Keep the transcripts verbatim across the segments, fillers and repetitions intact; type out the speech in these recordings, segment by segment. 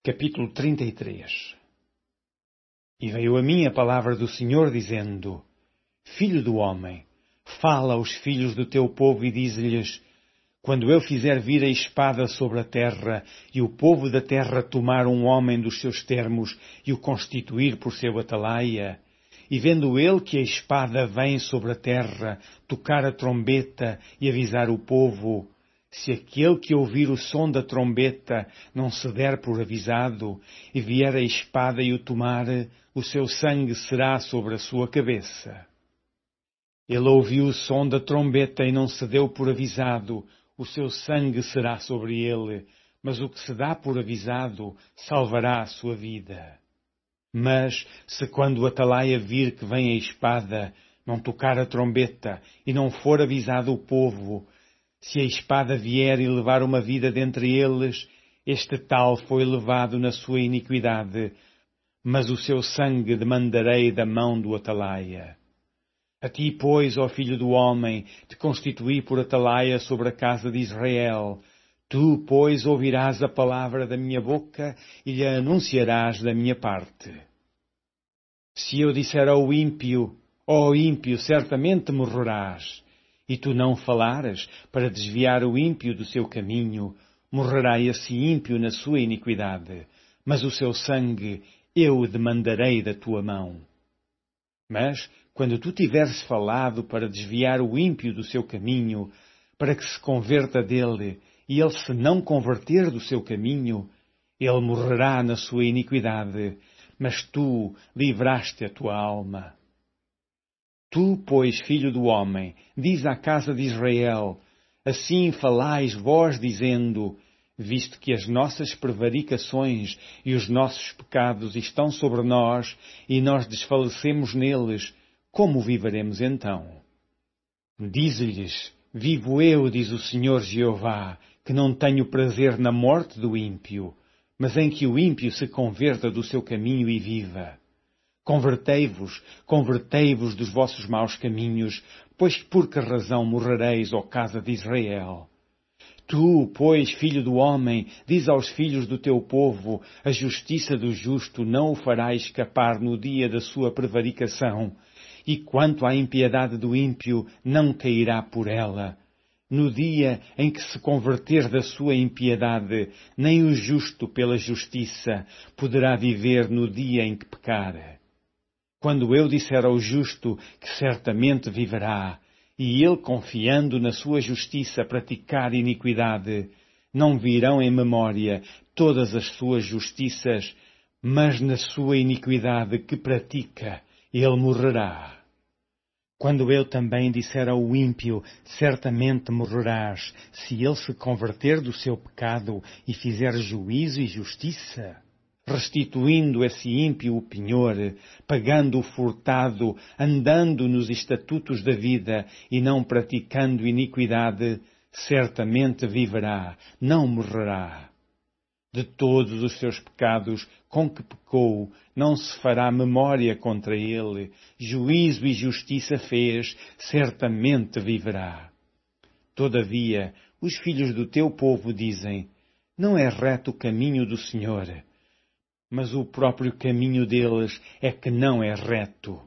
Capítulo trinta e três. E veio a mim a palavra do Senhor, dizendo: Filho do homem, fala aos filhos do teu povo e diz-lhes: Quando eu fizer vir a espada sobre a terra, e o povo da terra tomar um homem dos seus termos e o constituir por seu atalaia, e vendo ele que a espada vem sobre a terra, tocar a trombeta e avisar o povo, se aquele que ouvir o som da trombeta não se der por avisado, e vier a espada e o tomar, o seu sangue será sobre a sua cabeça. Ele ouviu o som da trombeta e não se deu por avisado, o seu sangue será sobre ele, mas o que se dá por avisado salvará a sua vida. Mas, se quando o atalaia vir que vem a espada, não tocar a trombeta e não for avisado o povo, se a espada vier e levar uma vida dentre eles, este tal foi levado na sua iniquidade, mas o seu sangue demandarei da mão do atalaia. A ti, pois, ó filho do homem, te constituí por atalaia sobre a casa de Israel. Tu, pois, ouvirás a palavra da minha boca e lhe anunciarás da minha parte. Se eu disser ao ímpio, ó ímpio, certamente morrerás, e tu não falares para desviar o ímpio do seu caminho, morrerá esse ímpio na sua iniquidade, mas o seu sangue eu o demandarei da tua mão. Mas, quando tu tiveres falado para desviar o ímpio do seu caminho, para que se converta dele, e ele se não converter do seu caminho, ele morrerá na sua iniquidade, mas tu livraste a tua alma. Tu, pois, filho do homem, diz à casa de Israel, assim falais vós dizendo, visto que as nossas prevaricações e os nossos pecados estão sobre nós e nós desfalecemos neles, como viveremos então? Diz-lhes, vivo eu, diz o Senhor Jeová, que não tenho prazer na morte do ímpio, mas em que o ímpio se converta do seu caminho e viva. Convertei-vos, convertei-vos dos vossos maus caminhos, pois por que razão morrereis, ó casa de Israel? Tu, pois, filho do homem, diz aos filhos do teu povo, a justiça do justo não o fará escapar no dia da sua prevaricação, e quanto à impiedade do ímpio, não cairá por ela. No dia em que se converter da sua impiedade, nem o justo pela justiça poderá viver no dia em que pecar. Quando eu disser ao justo que certamente viverá, e ele, confiando na sua justiça, praticar iniquidade, não virão em memória todas as suas justiças, mas na sua iniquidade que pratica, ele morrerá. Quando eu também disser ao ímpio, certamente morrerás, se ele se converter do seu pecado e fizer juízo e justiça, restituindo esse ímpio o penhor, pagando o furtado, andando nos estatutos da vida e não praticando iniquidade, certamente viverá, não morrerá. De todos os seus pecados com que pecou, não se fará memória contra ele, juízo e justiça fez, certamente viverá. Todavia, os filhos do teu povo dizem, não é reto o caminho do Senhor, mas o próprio caminho deles é que não é reto.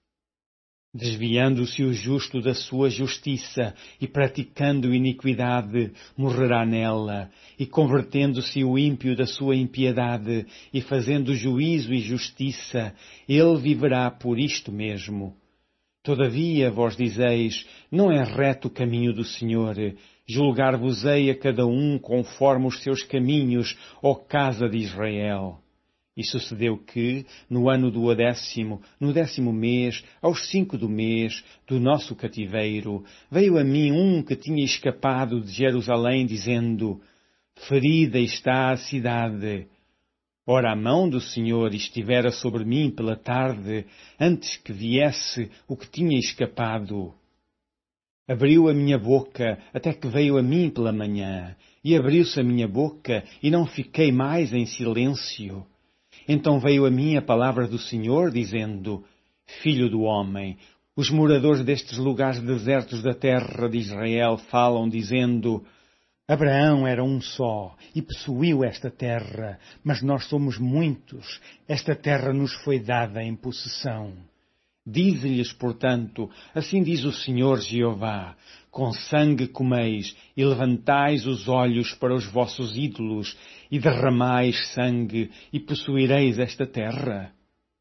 Desviando-se o justo da sua justiça e praticando iniquidade, morrerá nela, e convertendo-se o ímpio da sua impiedade e fazendo juízo e justiça, ele viverá por isto mesmo. Todavia, vós dizeis, não é reto o caminho do Senhor, julgar-vos-ei a cada um conforme os seus caminhos, ó casa de Israel. E sucedeu que, no ano do décimo, no décimo mês, aos cinco do mês, do nosso cativeiro, veio a mim um que tinha escapado de Jerusalém, dizendo, ferida está a cidade. Ora, a mão do Senhor estivera sobre mim pela tarde, antes que viesse o que tinha escapado. Abriu a minha boca, até que veio a mim pela manhã, e abriu-se a minha boca, e não fiquei mais em silêncio. Então veio a mim a palavra do Senhor, dizendo, Filho do homem, os moradores destes lugares desertos da terra de Israel falam, dizendo, Abraão era um só e possuiu esta terra, mas nós somos muitos. Esta terra nos foi dada em possessão. Dize-lhes, portanto, assim diz o Senhor Jeová, com sangue comeis e levantais os olhos para os vossos ídolos e derramais sangue e possuireis esta terra?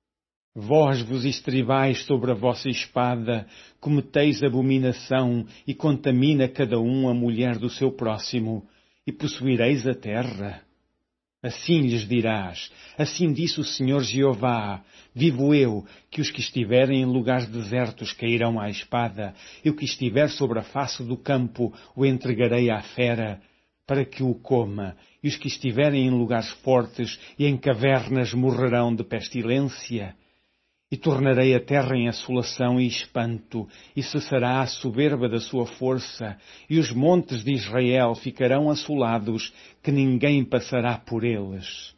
Vós vos estribais sobre a vossa espada, cometeis abominação e contamina cada um a mulher do seu próximo, e possuireis a terra? Assim lhes dirás, assim disse o Senhor Jeová, vivo eu, que os que estiverem em lugares desertos cairão à espada, e o que estiver sobre a face do campo o entregarei à fera, para que o coma, e os que estiverem em lugares fortes e em cavernas morrerão de pestilência. E tornarei a terra em assolação e espanto, e cessará a soberba da sua força, e os montes de Israel ficarão assolados, que ninguém passará por eles.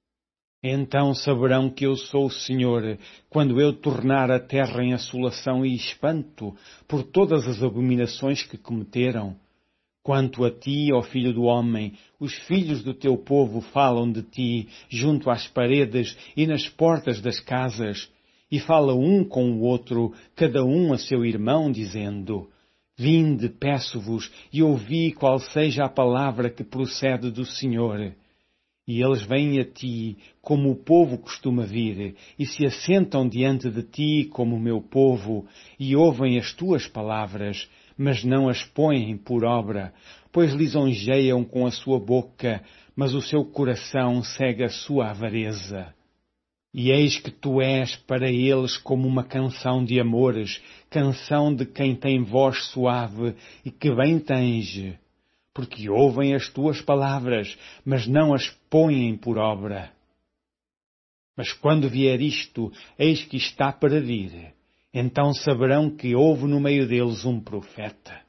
Então saberão que eu sou o Senhor, quando eu tornar a terra em assolação e espanto, por todas as abominações que cometeram. Quanto a ti, ó filho do homem, os filhos do teu povo falam de ti, junto às paredes e nas portas das casas, e fala um com o outro, cada um a seu irmão, dizendo, vinde, peço-vos, e ouvi qual seja a palavra que procede do Senhor. E eles vêm a ti, como o povo costuma vir, e se assentam diante de ti como o meu povo, e ouvem as tuas palavras, mas não as põem por obra, pois lisonjeiam com a sua boca, mas o seu coração segue a sua avareza. E eis que tu és para eles como uma canção de amores, canção de quem tem voz suave e que bem tange, porque ouvem as tuas palavras, mas não as põem por obra. Mas quando vier isto, eis que está para vir, então saberão que houve no meio deles um profeta.